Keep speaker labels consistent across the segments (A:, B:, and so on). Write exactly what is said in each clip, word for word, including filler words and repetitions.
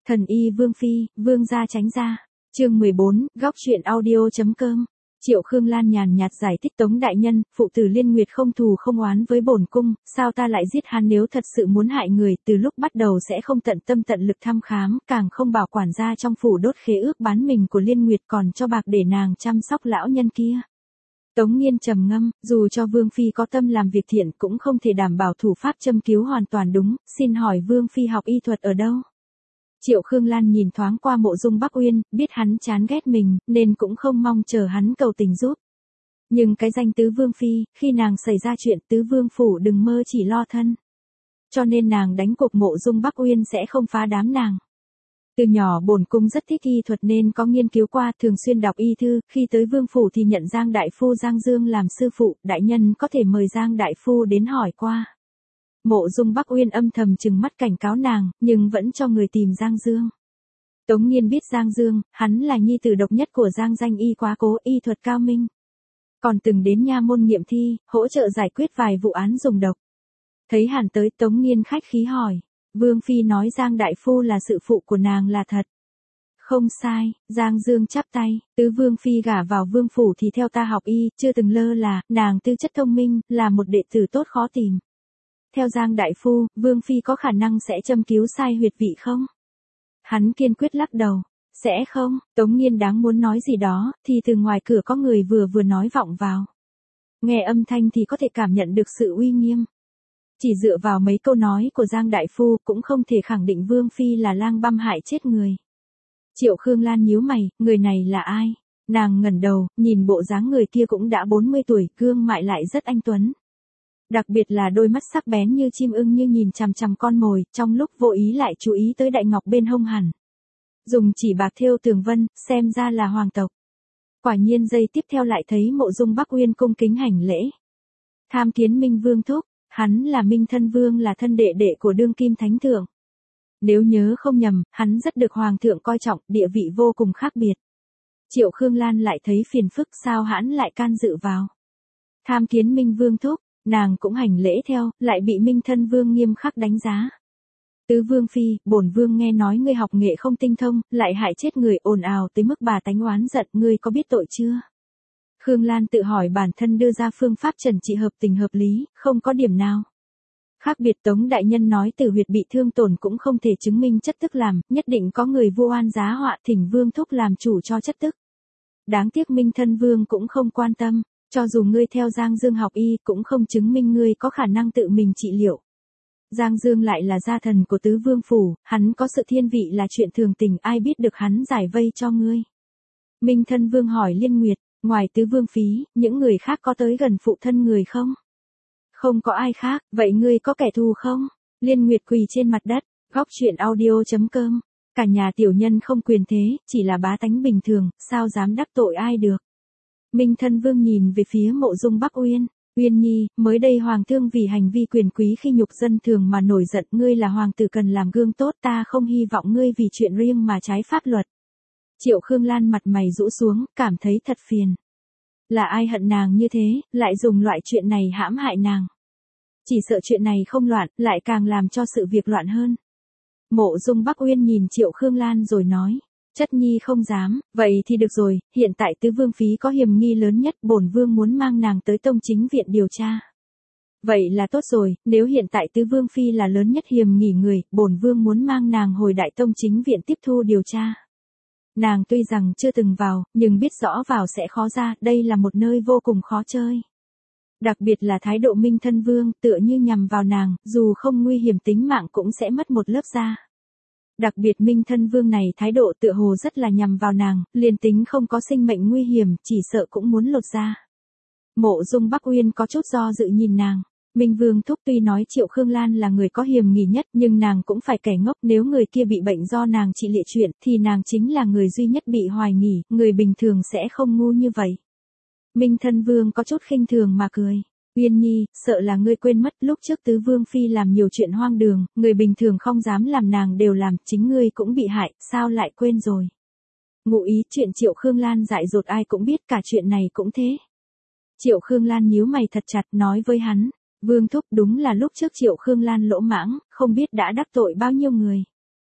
A: Thần y Vương Phi, Vương gia tránh ra. Chương mười bốn, góc truyện audio chấm com. Triệu Khương Lan nhàn nhạt giải thích Tống đại nhân, phụ tử Liên Nguyệt không thù không oán với bổn cung, sao ta lại giết hắn, nếu thật sự muốn hại người, từ lúc bắt đầu sẽ không tận tâm tận lực thăm khám, càng không bảo quản gia trong phủ đốt khế ước bán mình của Liên Nguyệt, còn cho bạc để nàng chăm sóc lão nhân kia. Tống Nghiên trầm ngâm, dù cho Vương Phi có tâm làm việc thiện cũng không thể đảm bảo thủ pháp châm cứu hoàn toàn đúng, xin hỏi Vương Phi học y thuật ở đâu? Triệu Khương Lan nhìn thoáng qua Mộ Dung Bắc Uyên, biết hắn chán ghét mình, nên cũng không mong chờ hắn cầu tình giúp. Nhưng cái danh Tứ Vương Phi, khi nàng xảy ra chuyện Tứ Vương Phủ đừng mơ chỉ lo thân. Cho nên nàng đánh cuộc Mộ Dung Bắc Uyên sẽ không phá đám nàng. Từ nhỏ bổn cung rất thích y thuật nên có nghiên cứu qua, thường xuyên đọc y thư, khi tới Vương Phủ thì nhận Giang Đại Phu Giang Dương làm sư phụ, đại nhân có thể mời Giang Đại Phu đến hỏi qua. Mộ Dung Bắc Uyên âm thầm trừng mắt cảnh cáo nàng, nhưng vẫn cho người tìm Giang Dương. Tống Nghiên biết Giang Dương, hắn là nhi tử độc nhất của Giang danh y quá cố, y thuật cao minh. Còn từng đến nha môn nghiệm thi, hỗ trợ giải quyết vài vụ án dùng độc. Thấy hắn tới, Tống Nghiên khách khí hỏi, Vương Phi nói Giang Đại Phu là sự phụ của nàng là thật. Không sai, Giang Dương chắp tay, Tứ Vương Phi gả vào Vương Phủ thì theo ta học y, chưa từng lơ là, nàng tư chất thông minh, là một đệ tử tốt khó tìm. Theo Giang Đại Phu, Vương Phi có khả năng sẽ châm cứu sai huyệt vị không? Hắn kiên quyết lắc đầu. Sẽ không, Tống Nghiên đáng muốn nói gì đó, thì từ ngoài cửa có người vừa vừa nói vọng vào. Nghe âm thanh thì có thể cảm nhận được sự uy nghiêm. Chỉ dựa vào mấy câu nói của Giang Đại Phu cũng không thể khẳng định Vương Phi là lang băm hại chết người. Triệu Khương Lan nhíu mày, người này là ai? Nàng ngẩng đầu, nhìn bộ dáng người kia cũng đã bốn mươi tuổi, gương mại lại rất anh tuấn. Đặc biệt là đôi mắt sắc bén như chim ưng như nhìn chằm chằm con mồi, trong lúc vô ý lại chú ý tới đại ngọc bên hông hẳn. Dùng chỉ bạc thêu tường vân, xem ra là hoàng tộc. Quả nhiên giây tiếp theo lại thấy Mộ Dung Bắc Uyên cung kính hành lễ. Tham kiến Minh Vương thúc, hắn là Minh Thân Vương, là thân đệ đệ của đương kim thánh thượng. Nếu nhớ không nhầm, hắn rất được hoàng thượng coi trọng, địa vị vô cùng khác biệt. Triệu Khương Lan lại thấy phiền phức, sao hắn lại can dự vào. Tham kiến Minh Vương thúc. Nàng cũng hành lễ theo, lại bị Minh Thân Vương nghiêm khắc đánh giá. Tứ Vương Phi, bổn Vương nghe nói ngươi học nghệ không tinh thông, lại hại chết người, ồn ào tới mức bà tánh oán giận, ngươi có biết tội chưa? Khương Lan tự hỏi bản thân đưa ra phương pháp trần trị hợp tình hợp lý, không có điểm nào. Khác biệt Tống đại nhân nói tử huyệt bị thương tổn cũng không thể chứng minh chất tức làm, nhất định có người vu oan giá họa, thỉnh Vương thúc làm chủ cho chất tức. Đáng tiếc Minh Thân Vương cũng không quan tâm. Cho dù ngươi theo Giang Dương học y cũng không chứng minh ngươi có khả năng tự mình trị liệu. Giang Dương lại là gia thần của Tứ Vương Phủ, hắn có sự thiên vị là chuyện thường tình, ai biết được hắn giải vây cho ngươi. Minh Thân Vương hỏi Liên Nguyệt, ngoài Tứ Vương Phí, những người khác có tới gần phụ thân người không? Không có ai khác, vậy ngươi có kẻ thù không? Liên Nguyệt quỳ trên mặt đất, góc truyện audio chấm com. Cả nhà tiểu nhân không quyền thế, chỉ là bá tánh bình thường, sao dám đắc tội ai được. Minh Thân Vương nhìn về phía Mộ Dung Bắc Uyên, Uyên Nhi, mới đây hoàng thương vì hành vi quyền quý khi nhục dân thường mà nổi giận, ngươi là hoàng tử cần làm gương tốt, ta không hy vọng ngươi vì chuyện riêng mà trái pháp luật. Triệu Khương Lan mặt mày rũ xuống, cảm thấy thật phiền. Là ai hận nàng như thế, lại dùng loại chuyện này hãm hại nàng. Chỉ sợ chuyện này không loạn, lại càng làm cho sự việc loạn hơn. Mộ Dung Bắc Uyên nhìn Triệu Khương Lan rồi nói. Chất nhi không dám, vậy thì được rồi, hiện tại Tứ Vương Phí có hiểm nghi lớn nhất, bổn Vương muốn mang nàng tới Tông Chính Viện điều tra. Vậy là tốt rồi, nếu hiện tại Tứ Vương Phi là lớn nhất hiểm nghi người, bổn Vương muốn mang nàng hồi Đại Tông Chính Viện tiếp thu điều tra. Nàng tuy rằng chưa từng vào, nhưng biết rõ vào sẽ khó ra, đây là một nơi vô cùng khó chơi. Đặc biệt là thái độ Minh Thân Vương, tựa như nhằm vào nàng, dù không nguy hiểm tính mạng cũng sẽ mất một lớp da. Đặc biệt Minh Thân Vương này thái độ tựa hồ rất là nhằm vào nàng, liền tính không có sinh mệnh nguy hiểm, chỉ sợ cũng muốn lột ra. Mộ Dung Bắc Uyên có chút do dự nhìn nàng. Minh Vương thúc tuy nói Triệu Khương Lan là người có hiểm nghi nhất, nhưng nàng cũng phải kẻ ngốc, nếu người kia bị bệnh do nàng trị liệu chuyện, thì nàng chính là người duy nhất bị hoài nghi, người bình thường sẽ không ngu như vậy. Minh Thân Vương có chút khinh thường mà cười. Uyên Nhi, sợ là ngươi quên mất lúc trước Tứ Vương Phi làm nhiều chuyện hoang đường, người bình thường không dám làm nàng đều làm, chính ngươi cũng bị hại, sao lại quên rồi. Ngụ ý chuyện Triệu Khương Lan dại dột ai cũng biết, cả chuyện này cũng thế. Triệu Khương Lan nhíu mày thật chặt nói với hắn, Vương thúc đúng là lúc trước Triệu Khương Lan lỗ mãng, không biết đã đắc tội bao nhiêu người.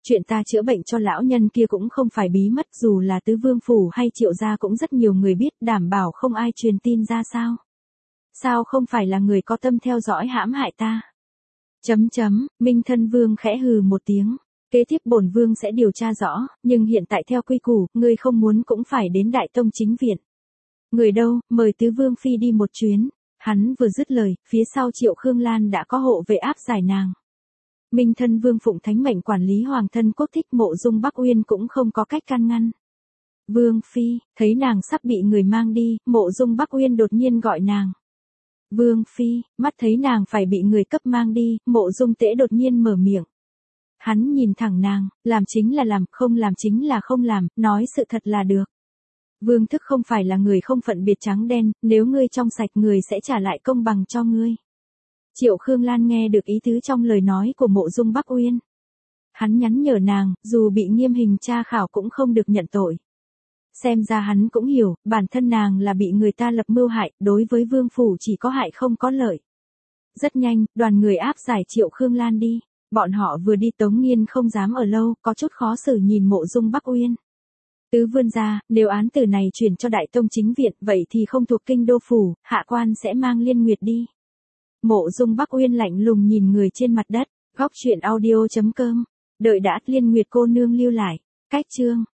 A: Chuyện ta chữa bệnh cho lão nhân kia cũng không phải bí mật, dù là tứ vương phủ hay Triệu gia cũng rất nhiều người biết, đảm bảo không ai truyền tin ra sao. Sao không phải là người có tâm theo dõi hãm hại ta? Chấm chấm, Minh Thân Vương khẽ hừ một tiếng. Kế tiếp bổn vương sẽ điều tra rõ, nhưng hiện tại theo quy củ, ngươi không muốn cũng phải đến Đại Tông chính viện. Người đâu, mời tứ vương phi đi một chuyến. Hắn vừa dứt lời, phía sau Triệu Khương Lan đã có hộ vệ áp giải nàng. Minh Thân Vương phụng thánh mệnh quản lý hoàng thân quốc thích, Mộ Dung Bắc Uyên cũng không có cách can ngăn. Vương phi, thấy nàng sắp bị người mang đi, Mộ Dung Bắc Uyên đột nhiên gọi nàng. Vương phi, mắt thấy nàng phải bị người cấp mang đi, Mộ Dung Tễ đột nhiên mở miệng. Hắn nhìn thẳng nàng, làm chính là làm, không làm chính là không làm, nói sự thật là được. Vương thức không phải là người không phận biệt trắng đen, nếu ngươi trong sạch người sẽ trả lại công bằng cho ngươi. Triệu Khương Lan nghe được ý tứ trong lời nói của Mộ Dung Bắc Uyên. Hắn nhắn nhở nàng, dù bị nghiêm hình tra khảo cũng không được nhận tội. Xem ra hắn cũng hiểu, bản thân nàng là bị người ta lập mưu hại, đối với vương phủ chỉ có hại không có lợi. Rất nhanh, đoàn người áp giải Triệu Khương Lan đi. Bọn họ vừa đi Tống Nghiên không dám ở lâu, có chút khó xử nhìn Mộ Dung Bắc Uyên. Tứ vương gia, nếu án tử này chuyển cho Đại Tông chính viện, vậy thì không thuộc kinh đô phủ, hạ quan sẽ mang Liên Nguyệt đi. Mộ Dung Bắc Uyên lạnh lùng nhìn người trên mặt đất, góc truyện audio chấm com. Đợi đã, Liên Nguyệt cô nương lưu lại. Cách chương